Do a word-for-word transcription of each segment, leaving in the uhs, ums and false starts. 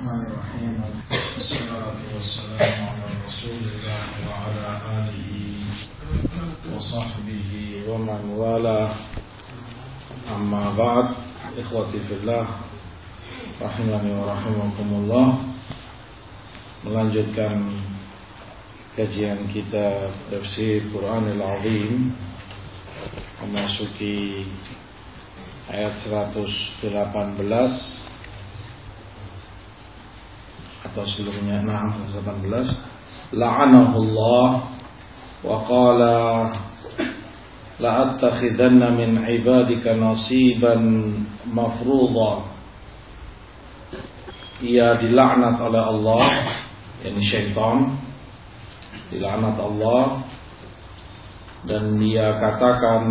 Bismillahirrahmanirrahim. Wassalatu wassalamu ala Rasulillah wa ala alihi wa sahbihi wa man wala. Amma ba'd. Ikhwati fillah, rahimani wa rahimakumullah. Melanjutkan kajian kita tafsir Quranil Azim, memasuki ayat seratus delapan belas atau sebelumnya enam seratus delapan belas. La'anahullah wa qala la'attakhidanna min ibadika nasiban mafruḍa. Ia dilaknat oleh Allah, yakni syaitan, dilaknat Allah, dan dia katakan,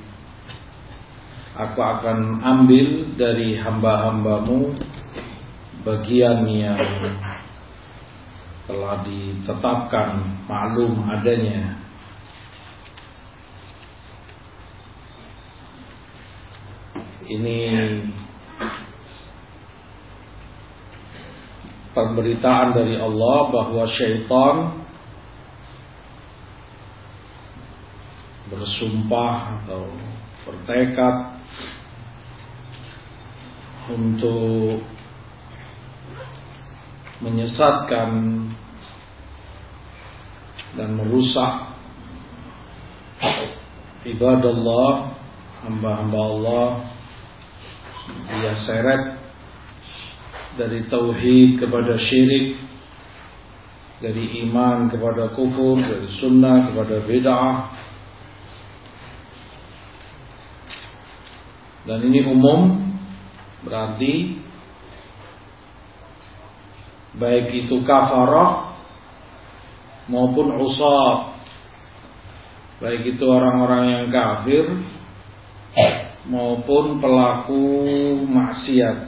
aku akan ambil dari hamba-hambamu bagian yang telah ditetapkan maklum adanya. Ini pemberitaan dari Allah bahwa syaitan bersumpah atau bertekad untuk menyesatkan dan merusak ibadallah, hamba-hamba Allah. Dia seret dari tauhid kepada syirik, dari iman kepada kufur, dari sunnah kepada bid'ah. Dan ini umum, berarti baik itu kafarah maupun usab, baik itu orang-orang yang kafir maupun pelaku maksiat.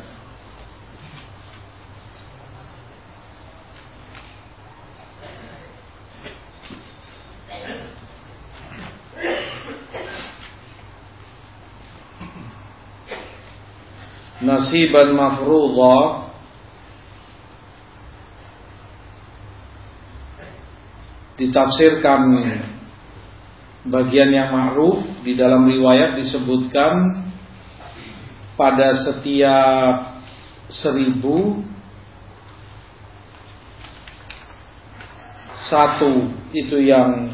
Nasiban mafruḍa ditafsirkan bagian yang ma'ruf. Di dalam riwayat disebutkan pada setiap seribu satu itu yang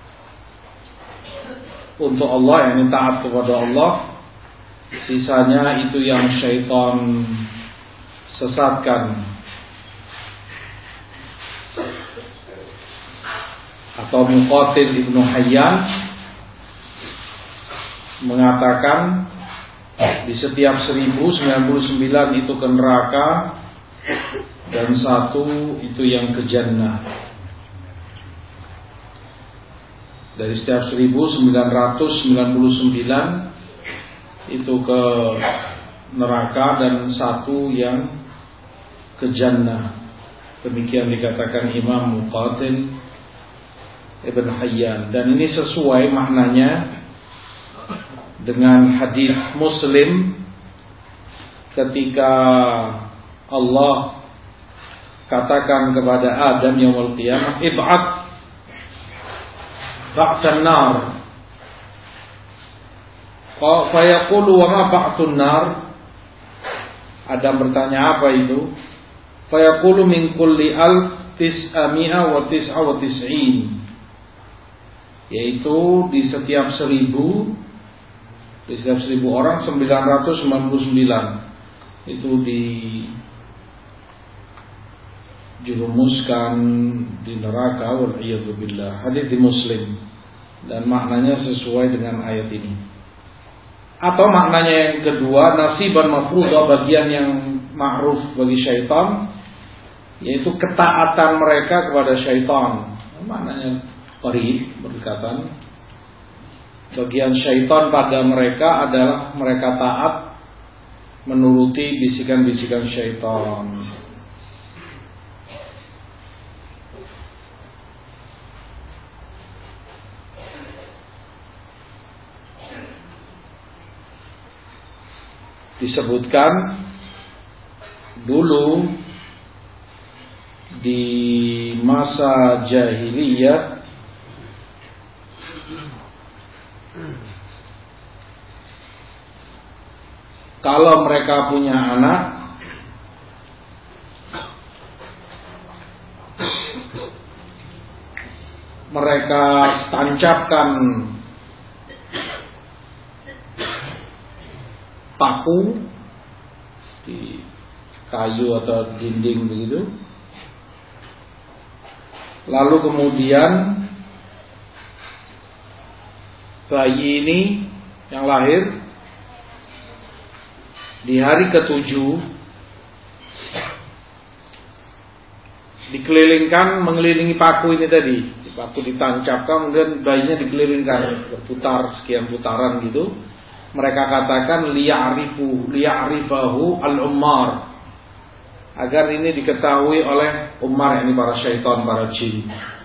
untuk Allah, yang taat kepada Allah, sisanya itu yang syaitan sesatkan. Atau Muqatil Ibnu Hayyan mengatakan di setiap seribu sembilan puluh sembilan itu ke neraka dan satu itu yang ke jannah. Dari setiap seribu sembilan ratus sembilan puluh sembilan itu ke neraka dan satu yang ke jannah. Demikian dikatakan Imam Muqatil Ibn Hayyan. Dan ini sesuai maknanya dengan hadis Muslim ketika Allah katakan kepada Adam yaumul qiyamah, ib'at ba'san nar. Fa yaqulu wa ma ba'tun nar. Adam bertanya, apa itu? Fa yaqulu min kulli alf tis'ami'a wa tis'a wa tis'in. Yaitu di setiap seribu Di setiap seribu orang sembilan ratus sembilan puluh sembilan itu dijerumuskan di neraka. Wal'iyadzubillah. Hadits di Muslim. Dan maknanya sesuai dengan ayat ini. Atau maknanya yang kedua, nasiban mafruḍa, bagian yang ma'ruf bagi syaitan, yaitu ketaatan mereka kepada syaitan. Maknanya qarib, berdekatan. Bagian syaitan pada mereka adalah mereka taat menuruti bisikan-bisikan syaitan. Disebutkan dulu di masa jahiliyah kalau mereka punya anak, mereka tancapkan paku di kayu atau dinding begitu. Lalu kemudian bayi ini yang lahir di hari ketujuh dikelilingkan, mengelilingi paku ini tadi. Paku ditancapkan, kemudian bayinya dikelilingkan, berputar sekian putaran gitu. Mereka katakan liya'rifu liya'rifahu al-ummar, agar ini diketahui oleh ummar, ini para syaitan, para jin.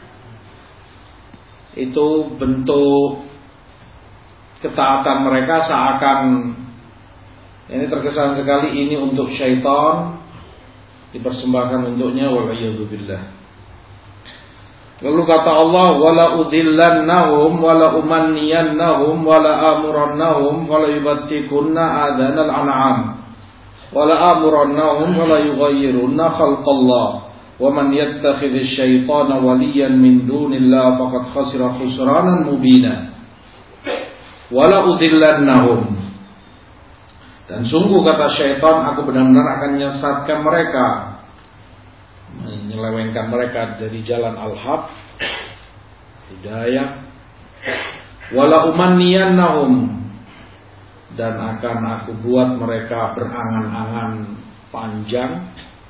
Itu bentuk ketaatan mereka, seakan ini terkesan sekali ini untuk syaitan, dipersembahkan untuknya, wal-iyadzu billah. Lalu kata Allah, wala udhillannahum wala umanniyannahum wala amurannahum wala yubattikunna adanal an'am wala amurannahum wala yughayyirunna khalqallah wa man yattakhidhish syaitana waliyan min dunillah faqad khasira khusranan mubina. Wala udhillannahum, dan sungguh kata syaitan, aku benar-benar akan menyesatkan mereka, menyelewengkan mereka dari jalan al-haq, hidayah. Wala umanniyannahum, dan akan aku buat mereka berangan-angan panjang.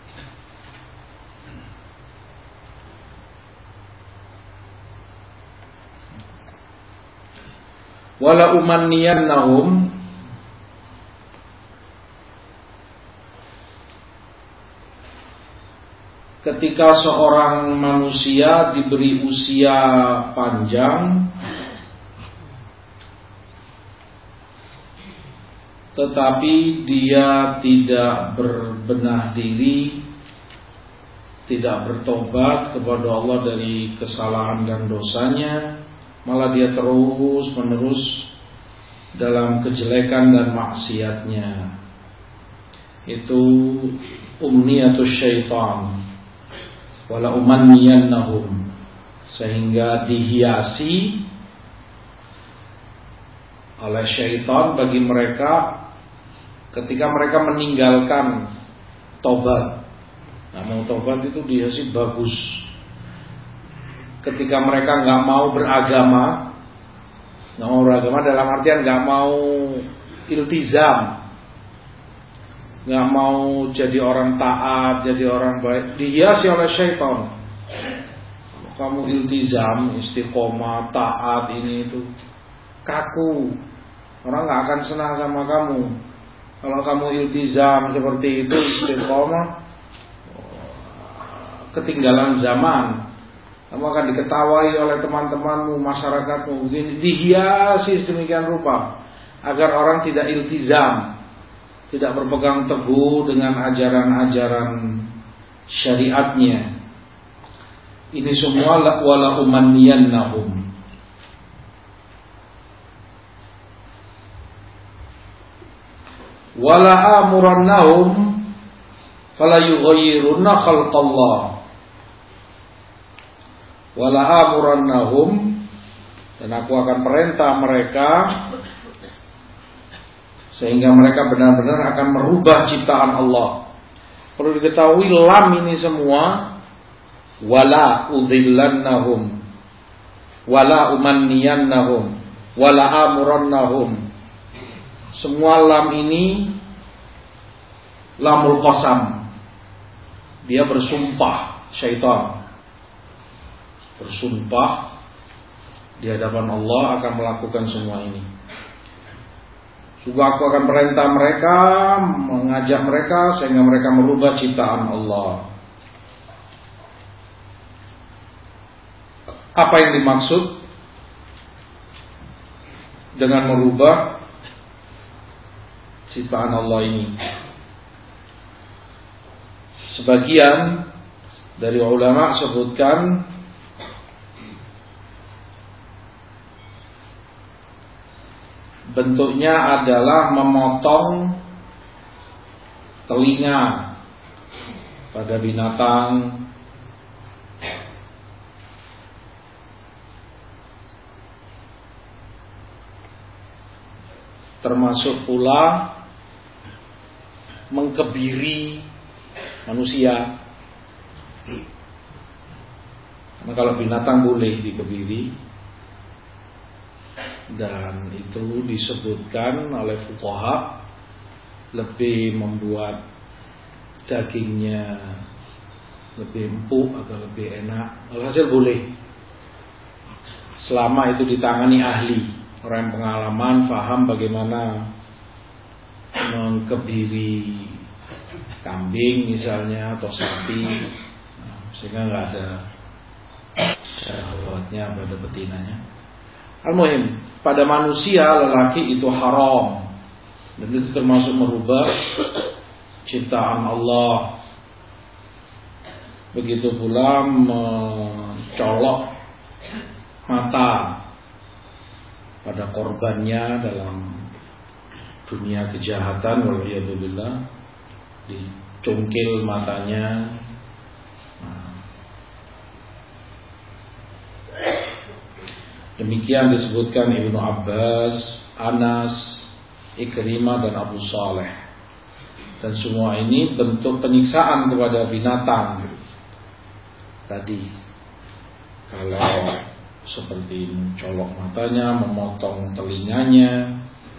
Wala umanniyannahum, ketika seorang manusia diberi usia panjang tetapi dia tidak berbenah diri, tidak bertobat kepada Allah dari kesalahan dan dosanya, malah dia terus menerus dalam kejelekan dan maksiatnya, itu umniyatus syaitan. Wala umanniyannahum, sehingga dihiasi oleh syaitan bagi mereka ketika mereka meninggalkan tobat. Nah, mau tobat itu dihiasi bagus. Ketika mereka nggak mau beragama, nggak mau beragama dalam artian nggak mau iltizam, nggak mau jadi orang taat, jadi orang baik, dihiasi oleh syaitan. Kamu iltizam, istiqomah, taat, ini itu, kaku, orang nggak akan senang sama kamu. Kalau kamu iltizam seperti itu, istiqomah, ketinggalan zaman, kamu akan diketawai oleh teman-temanmu, masyarakatmu. Begini, dihiasi sedemikian rupa agar orang tidak iltizam, tidak berpegang teguh dengan ajaran-ajaran syariatnya. Ini semua wala umanniyannahum. Wala amurannahum fala yughayyirunna khalqallah. Wala amurannahum, dan aku akan perintah mereka sehingga mereka benar-benar akan merubah ciptaan Allah. Perlu diketahui lam ini semua, wala udhillannahum, wala umanniyannahum, wala amurannahum. Semua lam ini lamul qasam. Dia bersumpah, syaitan bersumpah di hadapan Allah akan melakukan semua ini. Juga aku akan perintah mereka, mengajak mereka sehingga mereka merubah ciptaan Allah. Apa yang dimaksud dengan merubah ciptaan Allah ini? Sebagian dari ulama sebutkan bentuknya adalah memotong telinga pada binatang, termasuk pula mengkebiri manusia. Karena kalau binatang boleh dikebiri, dan itu disebutkan oleh fuqaha lebih membuat dagingnya lebih empuk atau lebih enak. Alhasil boleh, selama itu ditangani ahli, orang yang pengalaman, paham bagaimana mengkebiri kambing misalnya atau sapi, nah, sehingga nggak ada syahwatnya pada betinanya. Al-muhim, pada manusia lelaki itu haram, dan itu termasuk merubah ciptaan Allah. Begitu pula mencolok mata pada korbannya dalam dunia kejahatan, waliyadzubillah, dicungkil matanya. Demikian disebutkan Ibnu Abbas, Anas, Ikrimah dan Abu Saleh. Dan semua ini bentuk penyiksaan kepada binatang. Tadi kalau seperti mencolok matanya, memotong telinganya,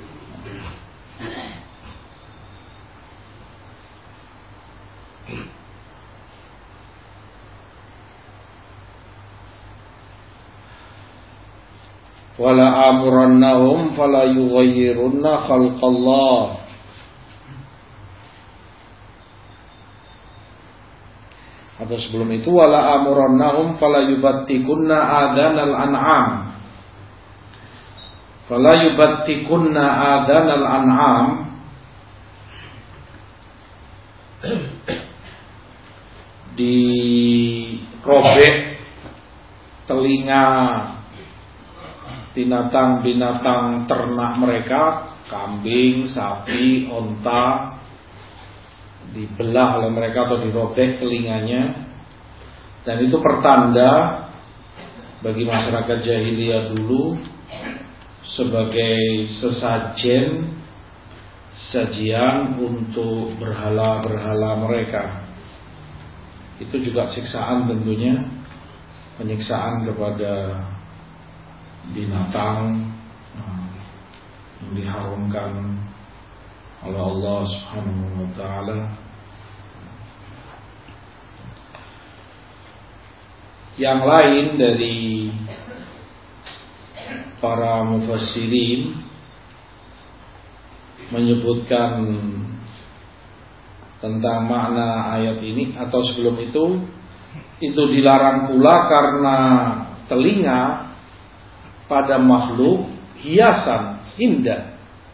wala amurannahum fala yughayyirunna khalqallah. Atau sebelum itu, wala amurannahum fala yubattikunna adanal an'am. Fala yubattikunna adanal an'am dirobek telinga binatang-binatang ternak mereka, kambing, sapi, onta, dibelah oleh mereka atau dirobek telinganya. Dan itu pertanda bagi masyarakat jahiliyah dulu sebagai sesajen, sajian untuk berhala-berhala mereka. Itu juga siksaan tentunya, penyiksaan kepada binatang yang diharamkan oleh Allah Subhanahu wa taala. Yang lain dari para mufassirin menyebutkan tentang makna ayat ini, atau sebelum itu itu dilarang pula karena telinga pada makhluk hiasan indah.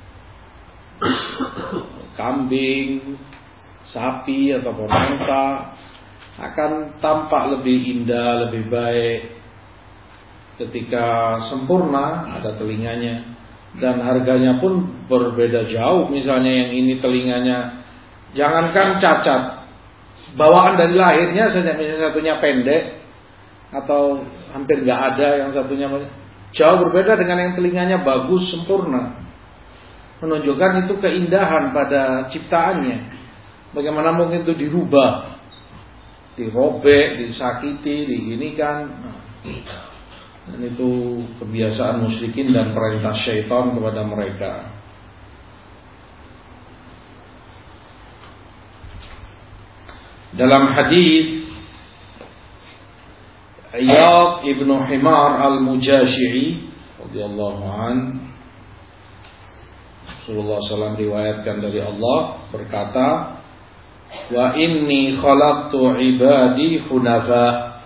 Kambing, sapi ataupun onta akan tampak lebih indah, lebih baik ketika sempurna ada telinganya, dan harganya pun berbeda jauh. Misalnya yang ini telinganya jangankan cacat, bawaan dari lahirnya saja, misalnya satunya pendek atau hampir nggak ada, yang satunya jauh berbeda dengan yang telinganya bagus, sempurna. Menunjukkan itu keindahan pada ciptaannya. Bagaimana mungkin itu dirubah, dirobek, disakiti, diginikan. Dan itu kebiasaan musyrikin dan perintah syaitan kepada mereka. Dalam hadis Iyad ibnu Himar al-Mujashi'i radhiyallahu an, Rasulullah shallallahu alaihi wasallam riwayatkan dari Allah berkata, wa inni khalaqtu ibadi hunafa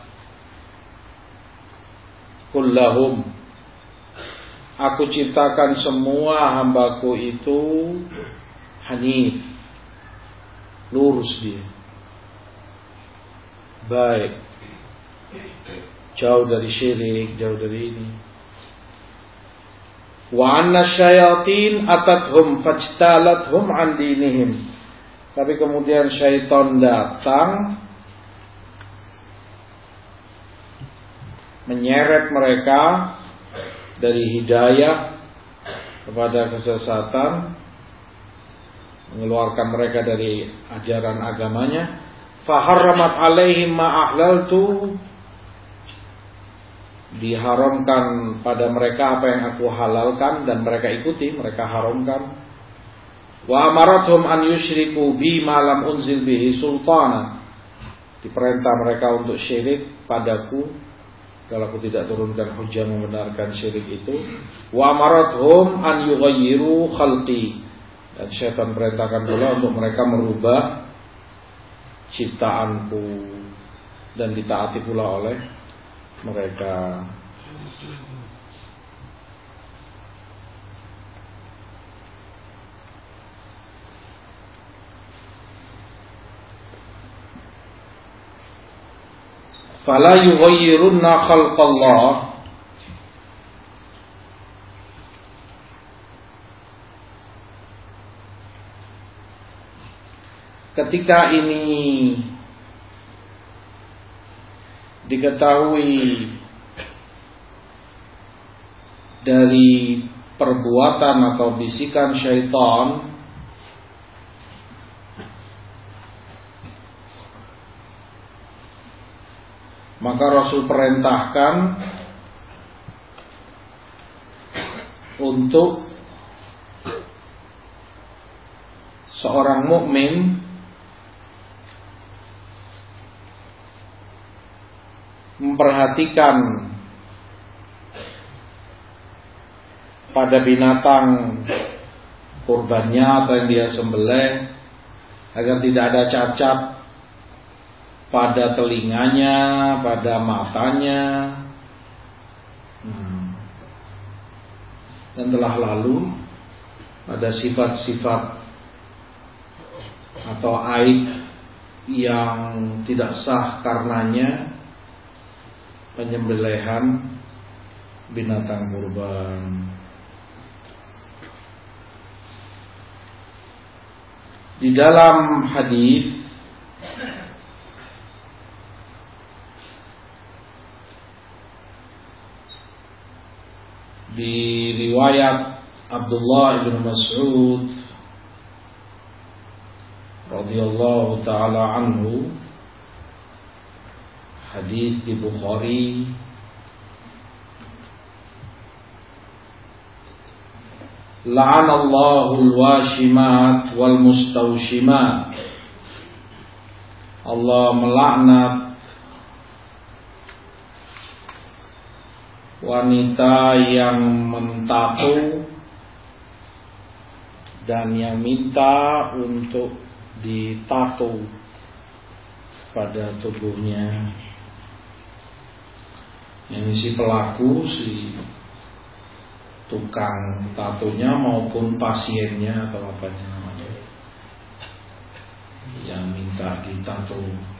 kullahum, aku ciptakan semua hambaku itu hanif, lurus dia. baik, jauh dari syirik, jauh dari ini. Wa anna syayatin atathum fajtalathum an dinihim. Tapi kemudian syaitan datang menyeret mereka dari hidayah kepada kesesatan, mengeluarkan mereka dari ajaran agamanya. Faharramat alaihim ma ahlaltu, diharamkan pada mereka apa yang aku halalkan dan mereka ikuti, mereka haramkan. Wa amarathum an yusyriku bi ma lam unzil bihi sultana, diperintah mereka untuk syirik padaku kalau aku tidak turunkan hujah membenarkan syirik itu. Wa amarathum an yughayyiru khalqi, dan syaitan perintahkan pula untuk mereka merubah ciptaanku dan ditaati pula oleh mereka. Fala yughayyirunna khalqallah, ketika ini diketahui dari perbuatan atau bisikan syaitan, maka Rasul perintahkan untuk seorang mukmin memperhatikan pada binatang kurbannya atau yang dia sembelih agar tidak ada cacat pada telinganya, pada matanya. Hmm. Dan telah lalu ada sifat-sifat atau aib yang tidak sah karenanya penyembelihan binatang kurban. Di dalam hadis di riwayat Abdullah bin Mas'ud radhiyallahu taala anhu, hadis di Bukhari, la'anallahu al-washimat wal mustawshimat, Allah melaknat wanita yang mentato dan yang minta untuk ditato pada tubuhnya. Yang si pelaku, si tukang tatonya maupun pasiennya atau apa namanya yang minta ditato.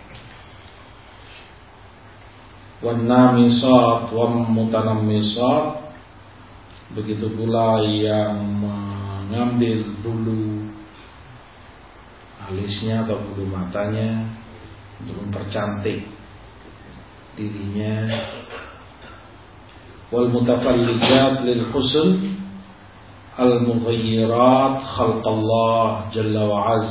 Wan namisat wa mutanammisat, begitu pula yang mengambil bulu alisnya atau bulu matanya untuk mempercantik dirinya. Wal mutafallijat lil husn al mughayyirat khalqallah jalla wa az,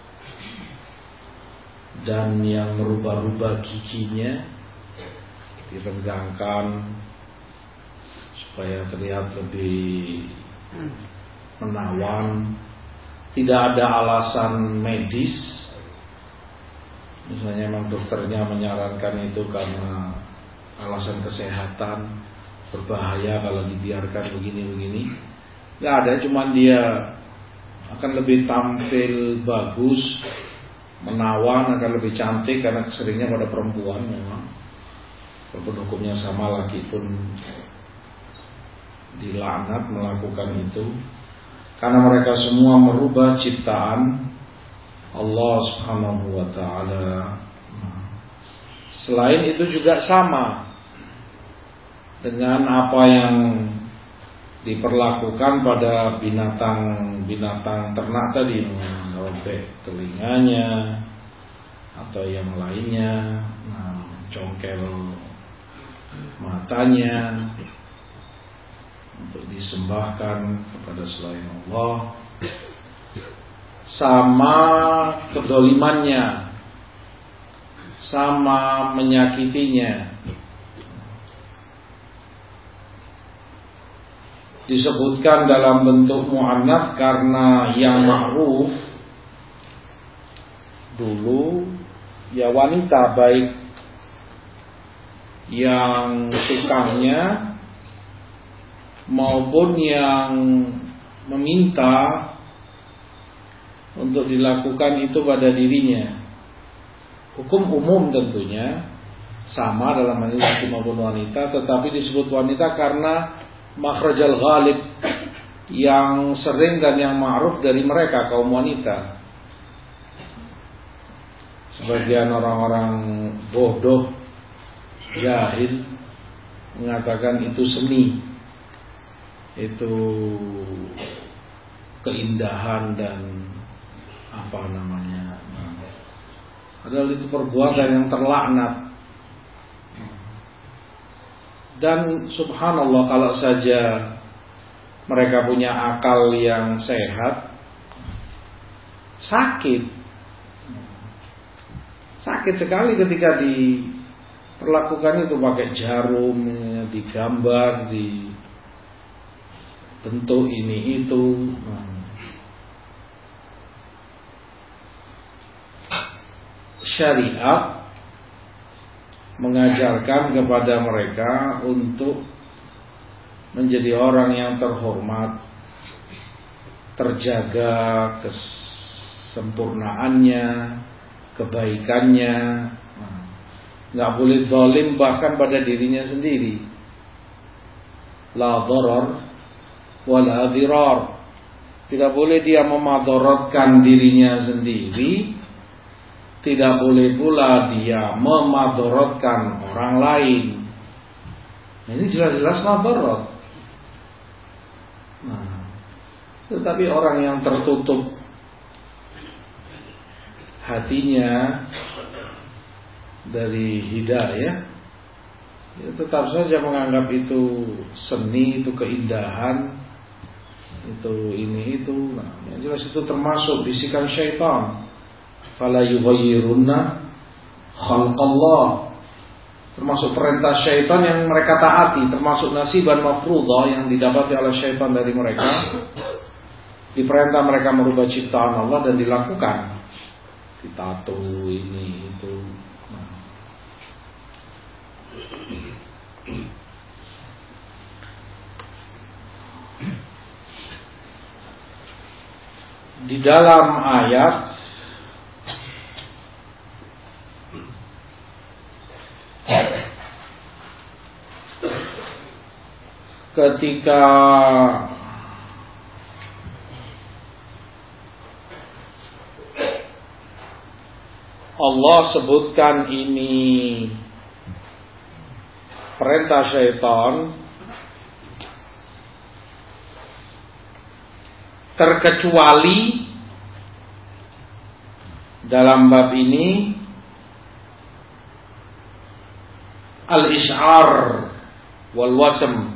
dan yang merubah-rubah giginya direnggangkan supaya terlihat lebih menawan. Tidak ada alasan medis, misalnya memang dokternya menyarankan itu karena alasan kesehatan, berbahaya kalau dibiarkan begini-begini. Nggak ada, cuman dia akan lebih tampil bagus, menawan, akan lebih cantik karena seringnya pada perempuan memang. Walaupun hukumnya sama, laki pun dilaknat melakukan itu, karena mereka semua merubah ciptaan Allah Subhanahu wa ta'ala. Selain itu juga sama dengan apa yang diperlakukan pada binatang-binatang ternak tadi, merobek telinganya atau yang lainnya, nah, congkel matanya untuk disembahkan kepada selain Allah, sama kedolimannya, sama menyakitinya. Disebutkan dalam bentuk muannats karena yang ma'ruf dulu ya wanita, baik yang tukangnya maupun yang meminta untuk dilakukan itu pada dirinya. Hukum umum tentunya sama dalam hal ini laki maupun wanita, tetapi disebut wanita karena makhrajal ghalib, yang sering dan yang ma'ruf dari mereka kaum wanita. Sebagian orang-orang bodoh, jahil mengatakan itu seni, itu keindahan dan apa namanya, padahal itu perbuatan yang terlaknat. Dan subhanallah, kalau saja mereka punya akal yang sehat, sakit sakit sekali ketika diperlakukan itu pakai jarum, digambar, dibentuk ini itu. Syariat mengajarkan kepada mereka untuk menjadi orang yang terhormat, terjaga kesempurnaannya, kebaikannya, nggak boleh zalim bahkan pada dirinya sendiri. La dharar wala dhirar. Tidak boleh dia memadaratkan dirinya sendiri, tidak boleh pula dia memadaratkan orang lain. Nah, ini jelas-jelas madarat. Nah, tetapi orang yang tertutup hatinya dari hidayah, ya tetap saja menganggap itu seni, itu keindahan, itu ini itu. Nah, yang jelas itu termasuk bisikan syaitan. Fala yughayyirunna khalqallah, termasuk perintah syaitan yang mereka taati, termasuk nasiban mafruḍah yang didapati oleh syaitan dari mereka. Diperintah mereka merubah ciptaan Allah dan dilakukan, ditato ini itu. Nah. Di dalam ayat ketika Allah sebutkan ini perintah syaitan, terkecuali dalam bab ini al-isy'ar wal wasm,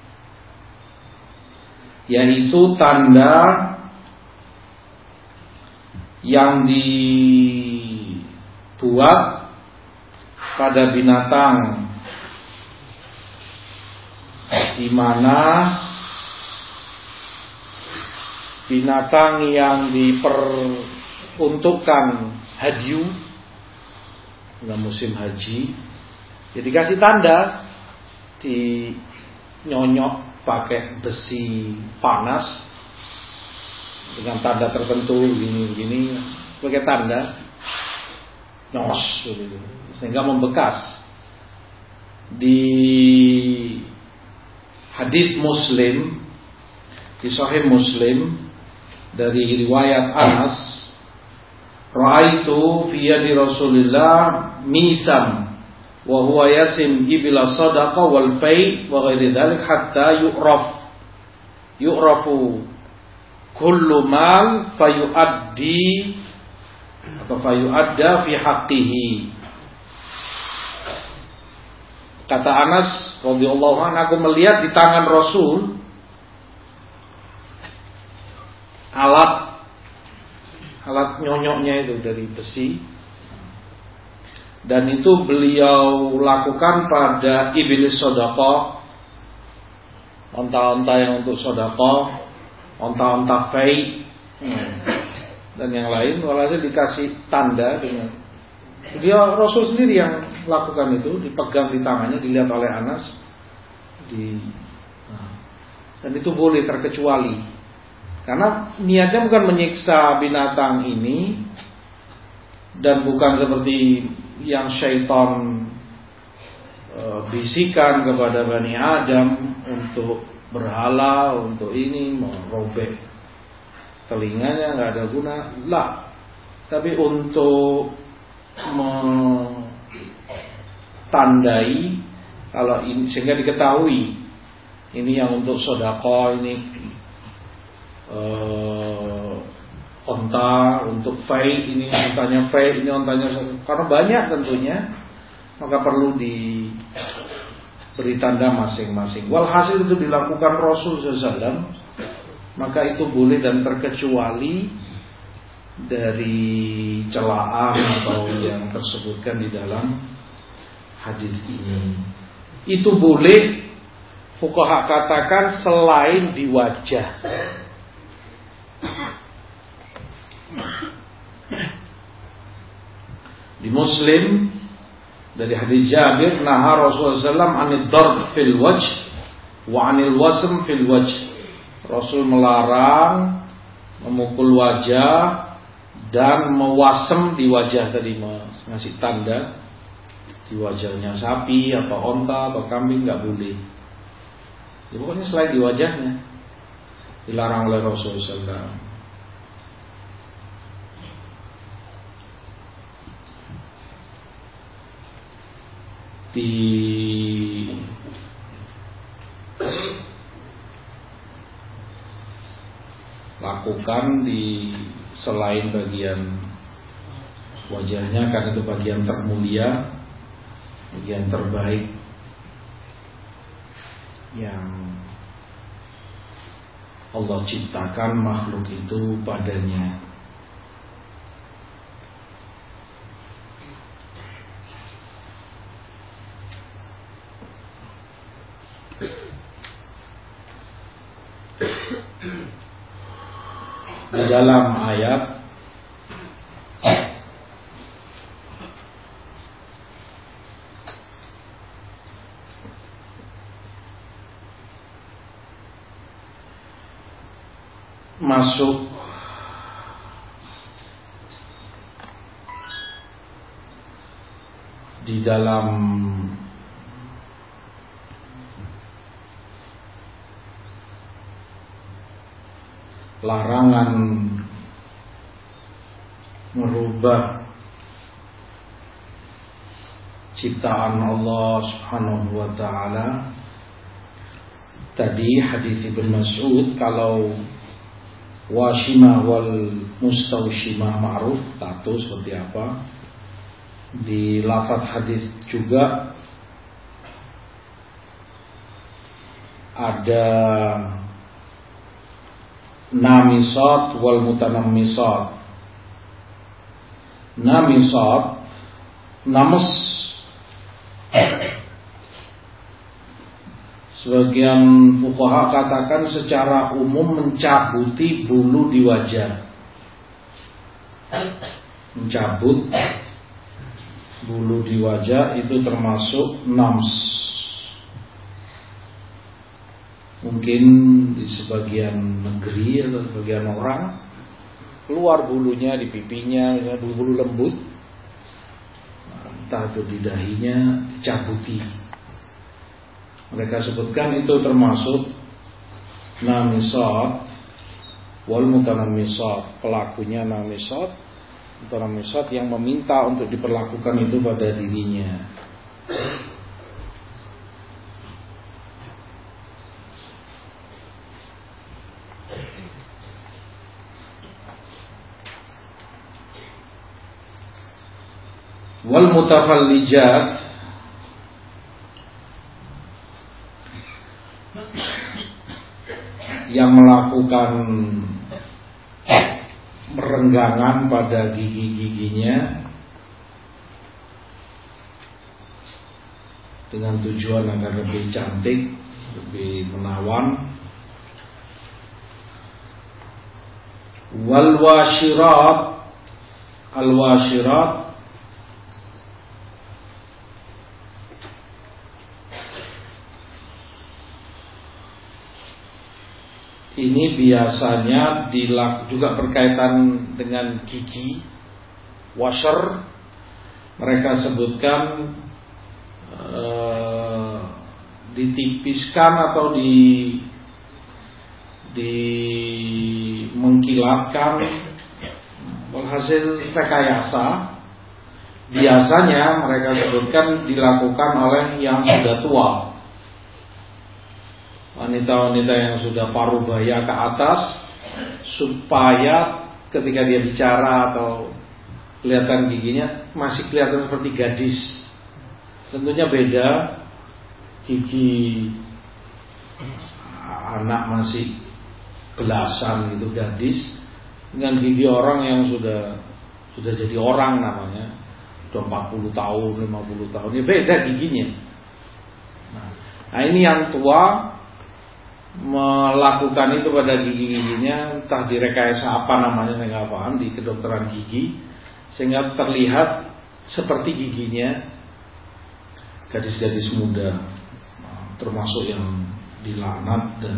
yaitu tanda yang dibuat pada binatang, di mana binatang yang diperuntukkan hadyu dalam musim haji, ya dikasih tanda, dinyonyok pakai besi panas dengan tanda tertentu gini-gini sebagai tanda nyos, sehingga membekas. Di hadis Muslim, di Sahih Muslim dari riwayat Anas, ra'aitu fi yadi Rasulillah misam wa huwa yasim ibila sadaqa wal fai wa ghairi dzalik hatta yu'raf yu'rafu kullu mal fayuaddi atau fayuadda fi haqqihi. Kata Anas radhiyallahu anhu, aku melihat di tangan Rasul alat alat nyonyoknya itu dari besi, dan itu beliau lakukan pada ibilis sodaqah, onta-onta yang untuk sodaqah, onta-onta fai dan yang lain. Walhasil dikasih tanda dengan dia, Rasul sendiri yang lakukan itu, dipegang di tangannya, dilihat oleh Anas di, nah, dan itu boleh terkecuali karena niatnya bukan menyiksa binatang ini dan bukan seperti yang syaitan e, bisikan kepada Bani Adam untuk berhala, untuk ini merobek telinganya, nggak ada guna lah, tapi untuk mentandai kalau ini, sehingga diketahui ini yang untuk sedekah, ini uh, onta untuk fai, ini ontanya fai, ini ontanya, karena banyak tentunya, maka perlu diberi tanda masing-masing. Walhasil itu dilakukan Rasul sallallahu alaihi wasallam, maka itu boleh dan terkecuali dari celaan atau yang tersebutkan di dalam hadis ini. Itu boleh fuqaha katakan selain di wajah. Di Muslim dari hadis Jabir, naha Rasulullah sallallahu alaihi wasallam anid darb fil wajh wa anil wasm fil wajh. Rasul melarang memukul wajah dan mewasem di wajah, tadi ngasih tanda di wajahnya sapi atau onta atau kambing nggak boleh. Ya, pokoknya selain di wajahnya dilarang oleh Rasulullah sallallahu alaihi wasallam. Dilakukan di selain bagian wajahnya, karena itu bagian termulia, bagian terbaik yang Allah ciptakan makhluk itu padanya. Di dalam ayat masuk di dalam larangan merubah ciptaan Allah Subhanahu wa taala. Tadi hadis Ibnu Mas'ud, kalau washimah wal mustawshimah ma'ruf, tato seperti apa. Di lafaz hadis juga ada namisat wal mutanammisat. Namisat, namus, sebagian fuqaha katakan secara umum mencabuti bulu di wajah. Mencabut bulu di wajah itu termasuk nams. Mungkin di sebagian negeri atau sebagian orang keluar bulunya di pipinya, misalnya bulu-bulu lembut, entah itu di dahinya, dicabuti. Mereka sebutkan itu termasuk namisat wal mutanammisat. Pelakunya namisat, mutanammisat yang meminta untuk diperlakukan itu pada dirinya. Wal mutafallijat yang melakukan merenggangan pada gigi-giginya dengan tujuan agar lebih cantik, lebih menawan. Wal washirat, al washirat ini biasanya dilak, juga berkaitan dengan gigi. Washer mereka sebutkan eh, ditipiskan atau di di mengkilatkan, hasil rekayasa. Biasanya mereka sebutkan dilakukan oleh yang sudah tua, wanita-wanita yang sudah parubaya ke atas, supaya ketika dia bicara atau kelihatan giginya masih kelihatan seperti gadis. Tentunya beda gigi anak masih belasan itu gadis dengan gigi orang yang sudah sudah jadi orang, namanya sudah empat puluh tahun, lima puluh tahun, ya beda giginya. Nah, nah ini yang tua melakukan itu pada gigi-giginya, entah direkayasa apa namanya saya nggak paham di kedokteran gigi, sehingga terlihat seperti giginya gadis-gadis muda, termasuk yang dilaknat dan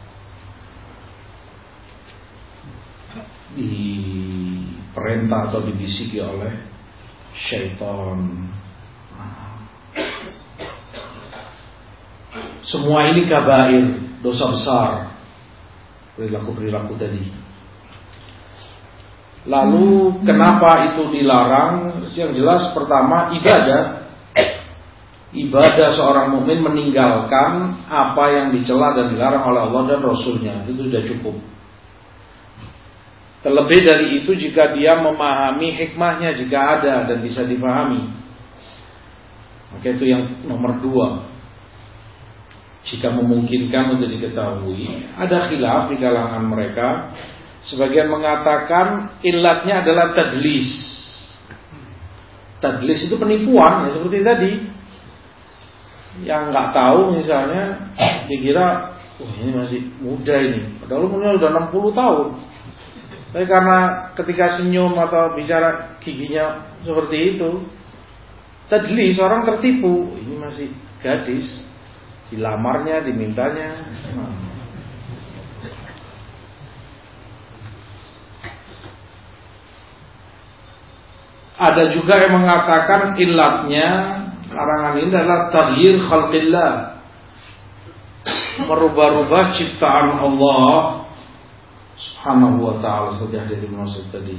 diperintah atau dibisiki oleh syaitan. Semua ini kabair, dosa besar, perilaku-perilaku tadi. Lalu kenapa itu dilarang? Yang jelas pertama, ibadah. Ibadah seorang mukmin meninggalkan apa yang dicela dan dilarang oleh Allah dan Rasulnya, itu sudah cukup. Terlebih dari itu jika dia memahami hikmahnya, jika ada dan bisa dipahami, maka itu yang nomor dua. Jika memungkinkan untuk diketahui, ada khilaf di kalangan mereka. Sebagian mengatakan illatnya adalah tadlis. Tadlis itu penipuan, ya seperti tadi. Yang nggak tahu misalnya dikira, wah ini masih muda ini, padahal umurnya udah enam puluh tahun. Tapi karena ketika senyum atau bicara giginya seperti itu, tadlis, orang tertipu, ini masih gadis. Dilamarnya, dimintanya. Nah. Ada juga yang mengatakan illatnya, larangan ini adalah taghyir khalqillah, merubah-rubah ciptaan Allah Subhanahu wa ta'ala, sudah dari maksud tadi.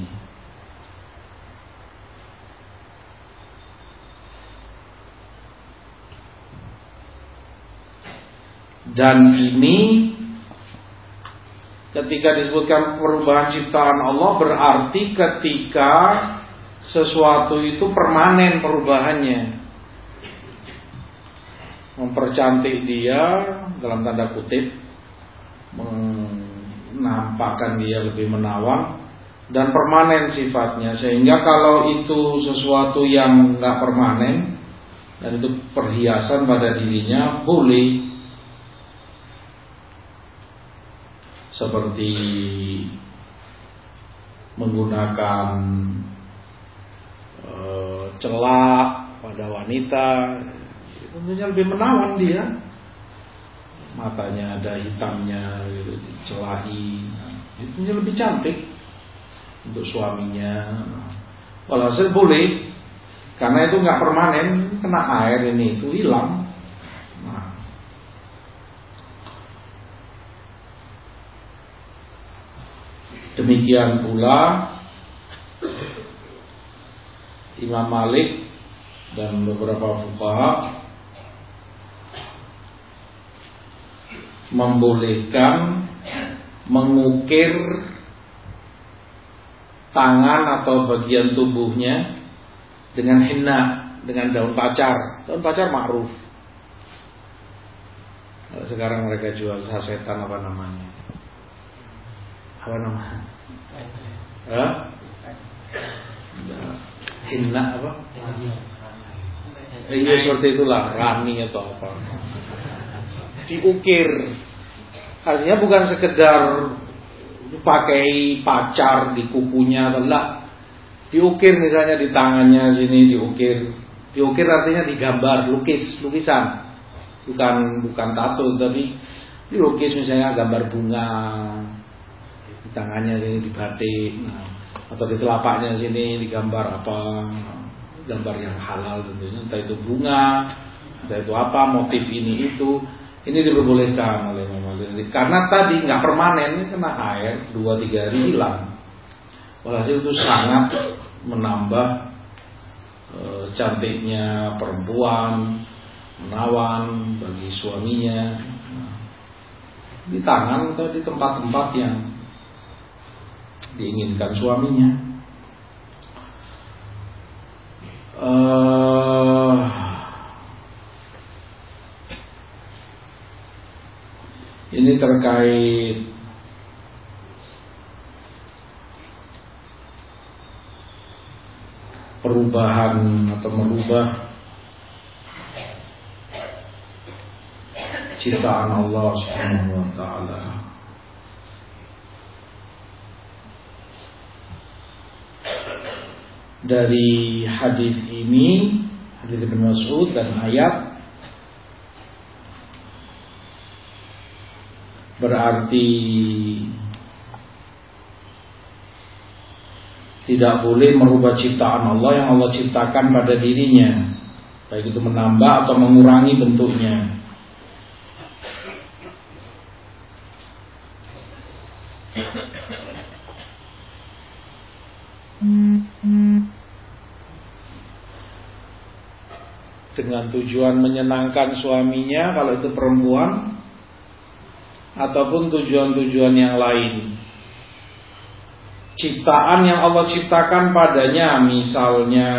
Dan ini ketika disebutkan perubahan ciptaan Allah, berarti ketika sesuatu itu permanen perubahannya, mempercantik dia dalam tanda kutip, menampakkan dia lebih menawan dan permanen sifatnya. Sehingga kalau itu sesuatu yang nggak permanen dan itu perhiasan pada dirinya, boleh. Seperti menggunakan e, celak pada wanita, tentunya lebih menawan dia. Matanya ada hitamnya, gitu, dicelahi, tentunya lebih cantik untuk suaminya. Walhasil boleh, karena itu nggak permanen, kena air ini itu hilang. Nah, demikian pula Imam Malik dan beberapa fuqaha membolehkan mengukir tangan atau bagian tubuhnya dengan henna, dengan daun pacar. Daun pacar ma'ruf. Sekarang mereka jual sasetan apa namanya? Apa namanya? Hah? Henna apa? Iya seperti itulah, rani atau apa. Diukir. Artinya bukan sekedar pakai pacar di kukunya, tidak. Diukir misalnya di tangannya sini diukir. Diukir artinya digambar, lukis, lukisan. Bukan bukan tato, tapi dilukis misalnya gambar bunga di tangannya sini dibatik, nah, atau di telapaknya sini digambar apa, gambar yang halal tentunya, entah itu bunga, entah itu apa, motif ini itu. Ini diperbolehkan oleh Imam Malik karena tadi nggak permanen, ini kena air dua tiga hari hilang. Walhasil itu sangat menambah e, cantiknya perempuan, menawan bagi suaminya, nah, di tangan atau di tempat-tempat yang diinginkan suaminya. Uh, ini terkait perubahan atau merubah ciptaan Allah Subhanahu wa taala. Dari hadis ini, hadis Ibnu Mas'ud dan ayat, berarti tidak boleh merubah ciptaan Allah yang Allah ciptakan pada dirinya, baik itu menambah atau mengurangi bentuknya. Dengan tujuan menyenangkan suaminya kalau itu perempuan, ataupun tujuan-tujuan yang lain. Ciptaan yang Allah ciptakan padanya, misalnya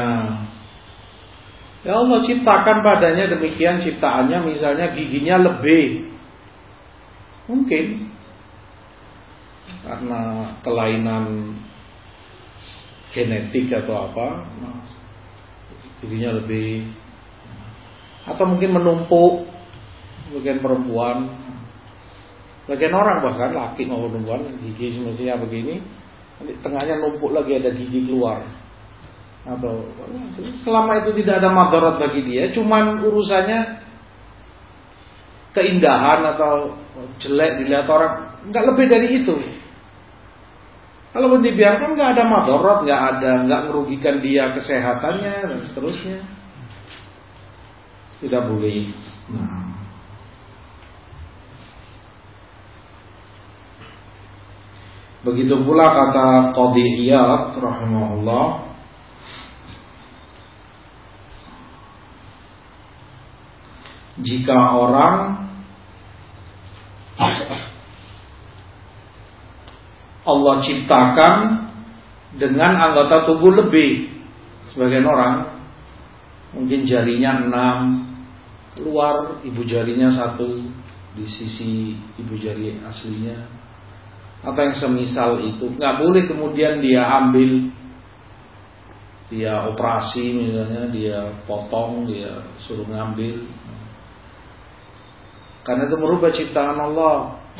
ya Allah ciptakan padanya demikian ciptaannya, misalnya giginya lebih, mungkin karena kelainan genetik atau apa, nah, giginya lebih, atau mungkin menumpuk bagian perempuan, bagian orang bahkan laki maupun perempuan, gigi semestinya begini, nanti tengahnya numpuk lagi ada gigi keluar, atau selama itu tidak ada madarat bagi dia, cuman urusannya keindahan atau jelek dilihat orang, nggak lebih dari itu. Kalau pun dibiarkan nggak ada madarat, nggak ada, nggak merugikan dia kesehatannya dan seterusnya, tidak boleh. Nah, begitu pula kata Qadhi Iyad rahimahullah, jika orang Allah ciptakan dengan anggota tubuh lebih, sebagian orang mungkin jarinya enam, keluar ibu jarinya satu di sisi ibu jari aslinya, apa yang semisal itu, nggak boleh kemudian dia ambil, dia operasi misalnya, dia potong, dia suruh ngambil, karena itu merubah ciptaan Allah.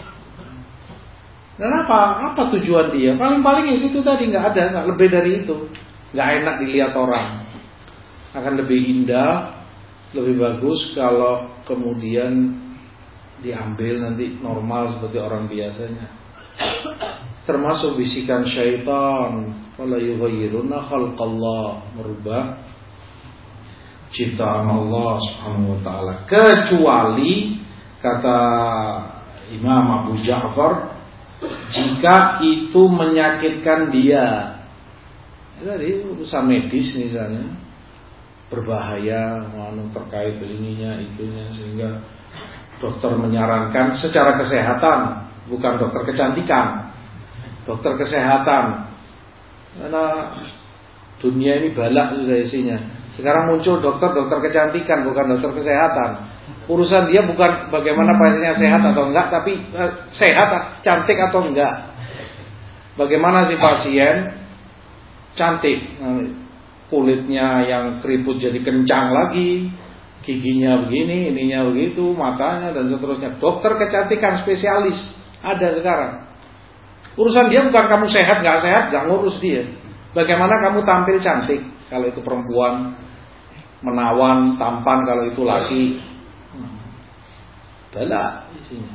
Dan apa? Apa tujuan dia? Paling-paling itu tadi, nggak ada, nggak lebih dari itu, nggak enak dilihat orang. Akan lebih indah, lebih bagus kalau kemudian diambil nanti normal seperti orang biasanya. Termasuk bisikan syaitan, wala yughayyiruna khalqallah, merubah ciptaan Allah Subhanahu wa taala, kecuali kata Imam Abu Ja'far, jika itu menyakitkan dia. Jadi urusan medis misalnya, berbahaya, anu terkait ininya itunya, sehingga dokter menyarankan secara kesehatan, bukan dokter kecantikan, dokter kesehatan. Karena dunia ini balak sudah isinya. Sekarang muncul dokter-dokter kecantikan, bukan dokter kesehatan. Urusan dia bukan bagaimana pasiennya sehat atau enggak, tapi eh, sehat, cantik atau enggak. Bagaimana si pasien cantik, kulitnya yang keriput jadi kencang lagi, giginya begini, ininya begitu, matanya dan seterusnya. Dokter kecantikan spesialis ada sekarang. Urusan dia bukan kamu sehat nggak sehat, nggak ngurus dia. Bagaimana kamu tampil cantik, kalau itu perempuan, menawan, tampan kalau itu laki. Bala isinya.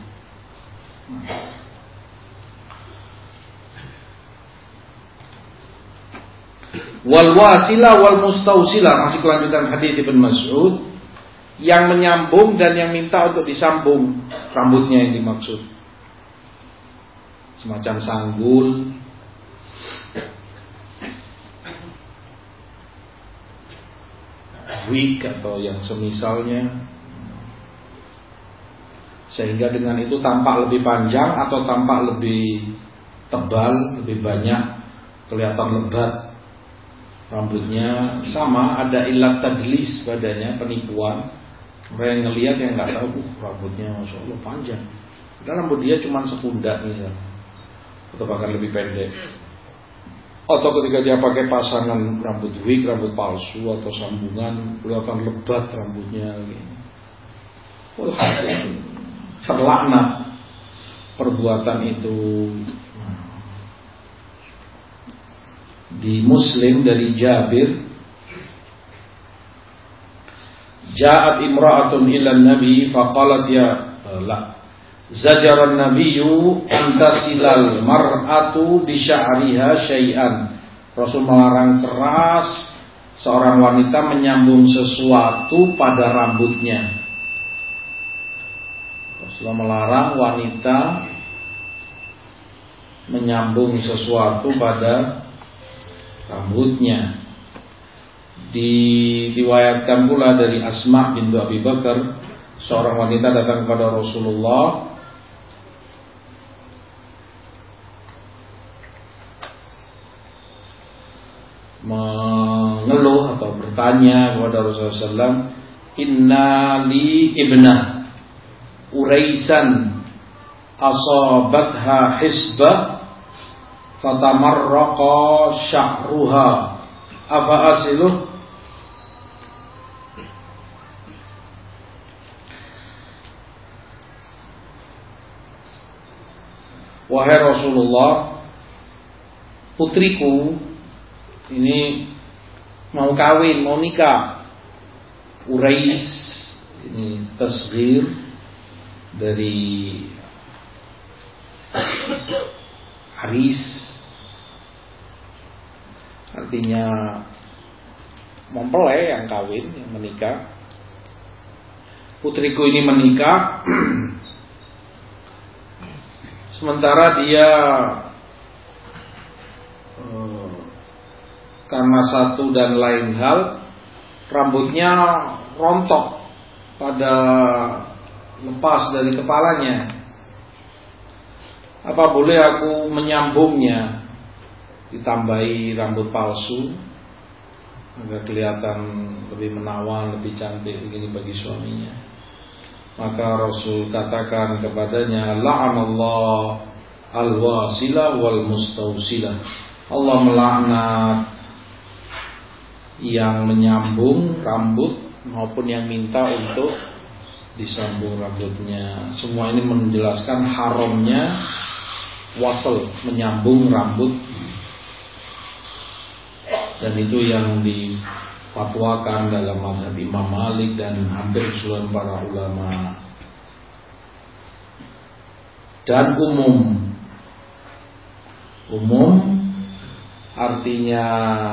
Wal wasilah wal mustausilah, masih kelanjutan hadis Ibnu Mas'ud, yang menyambung dan yang minta untuk disambung rambutnya yang dimaksud. Semacam sanggul, wig atau yang semisalnya, sehingga dengan itu tampak lebih panjang atau tampak lebih tebal, lebih banyak, kelihatan lebat rambutnya. Sama ada ilat tadlis padanya, penipuan. Orang yang ngelihat yang nggak tahu, uh, rambutnya masya Allah panjang, padahal rambut dia cuma sepundak misalnya, atau bahkan lebih pendek. Atau ketika dia pakai pasangan rambut wig, rambut palsu atau sambungan, kelihatan lebat rambutnya gitu. Wah, terlaknat perbuatan itu. Di Muslim dari Jabir, ja'at imra'atun ila nabi faqalat ya la zajaran nabiyyu an tasilal mar'atu bi sya'riha syai'an. Rasul melarang keras seorang wanita menyambung sesuatu pada rambutnya. Rasul melarang wanita menyambung sesuatu pada rambutnya. Diriwayatkan pula dari Asma bintu Abi Bakar, seorang wanita datang kepada Rasulullah mengeluh atau bertanya kepada Rasulullah shallallahu alaihi wasallam, inna li ibnah uraisan asabatha hisbah fatamarraqa sya'ruha afa asiluh. Wahai Rasulullah, putriku ini mau kawin, mau nikah. Urais ini tasghir dari haris, artinya mempelai yang kawin, yang menikah. Putriku ini menikah sementara dia eh, karena satu dan lain hal rambutnya rontok pada lepas dari kepalanya. Apa boleh aku menyambungnya, ditambahi rambut palsu agar kelihatan lebih menawan, lebih cantik begini bagi suaminya? Maka Rasul katakan kepadanya, la'anallah al-wasilah wal mustausilah. Allah melaknat yang menyambung rambut maupun yang minta untuk disambung rambutnya. Semua ini menjelaskan haramnya wasal, menyambung rambut. Dan itu yang difatwakan dalam mazhab Imam Malik dan hampir seluruh para ulama. Dan umum, umum artinya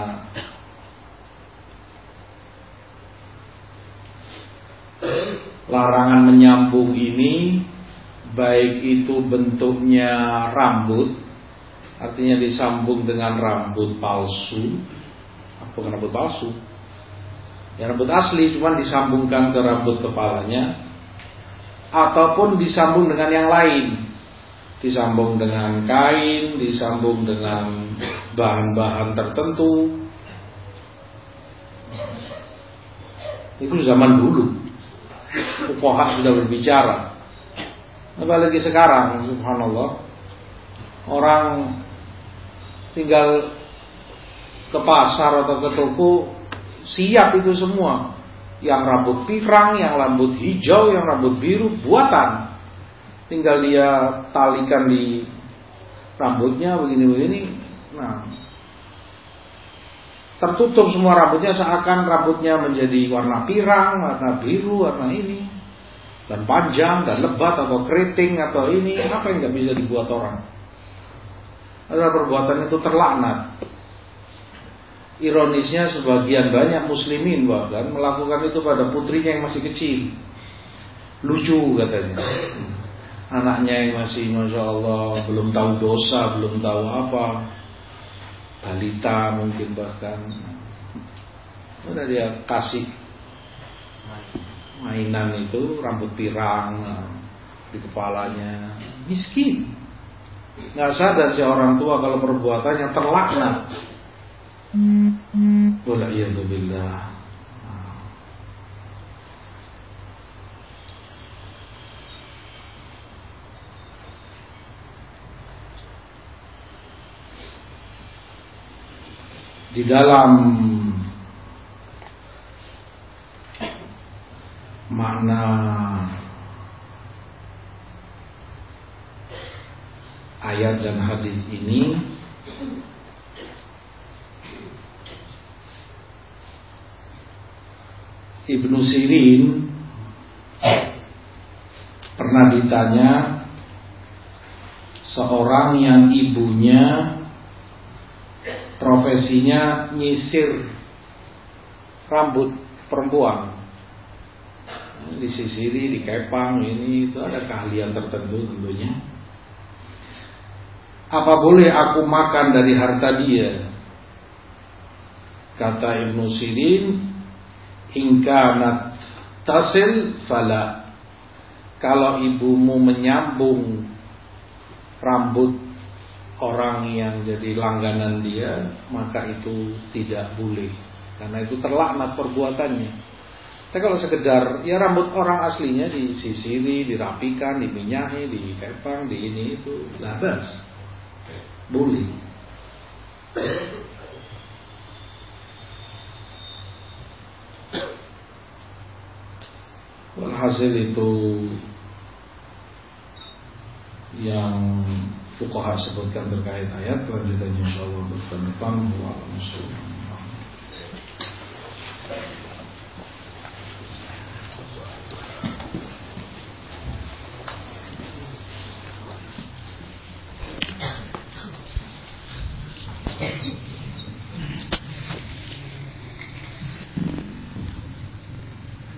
larangan menyambung ini baik itu bentuknya rambut, artinya disambung dengan rambut palsu. Bukan rambut palsu, Ya, rambut asli cuma disambungkan ke rambut kepalanya, ataupun disambung dengan yang lain, disambung dengan kain, disambung dengan bahan-bahan tertentu. Itu zaman dulu fuqaha sudah berbicara. Apalagi sekarang, subhanallah, orang tinggal ke pasar atau ke toko, siap itu semua. Yang rambut pirang, yang rambut hijau, yang rambut biru, buatan. Tinggal dia talikan di rambutnya begini-begini. Nah, tertutup semua rambutnya, seakan rambutnya menjadi warna pirang, warna biru, warna ini, dan panjang, dan lebat, atau keriting, atau ini. Apa yang gak bisa dibuat orang? Adalah perbuatan itu terlaknat. Ironisnya sebagian banyak muslimin bahkan melakukan itu pada putrinya yang masih kecil. Lucu katanya. Anaknya yang masih Masya Allah belum tahu dosa, belum tahu apa, balita mungkin bahkan, udah dia kasih mainan itu rambut pirang di kepalanya. Miskin, nggak sadar si orang tua kalau perbuatannya terlaknat. Wal'iyadzubillah. Di dalam makna ayat dan hadis ini, Ibnu Sirin pernah ditanya seorang yang ibunya profesinya nyisir rambut perempuan, disisiri, dikepang, ini itu ada keahlian tertentu tentunya. Apa boleh aku makan dari harta dia? Kata Ibnu Sirin, in kanat tasil fala. Kalau ibumu menyambung rambut orang yang jadi langganan dia, maka itu tidak boleh, karena itu terlaknat perbuatannya. Tapi kalau sekedar ya rambut orang aslinya disisiri, dirapikan, diminyaki, dikepang, di ini itu labas, boleh. Walhasil itu yang fuqaha sebutkan terkait ayat, lanjutannya insyaallah bertemu depan. Wa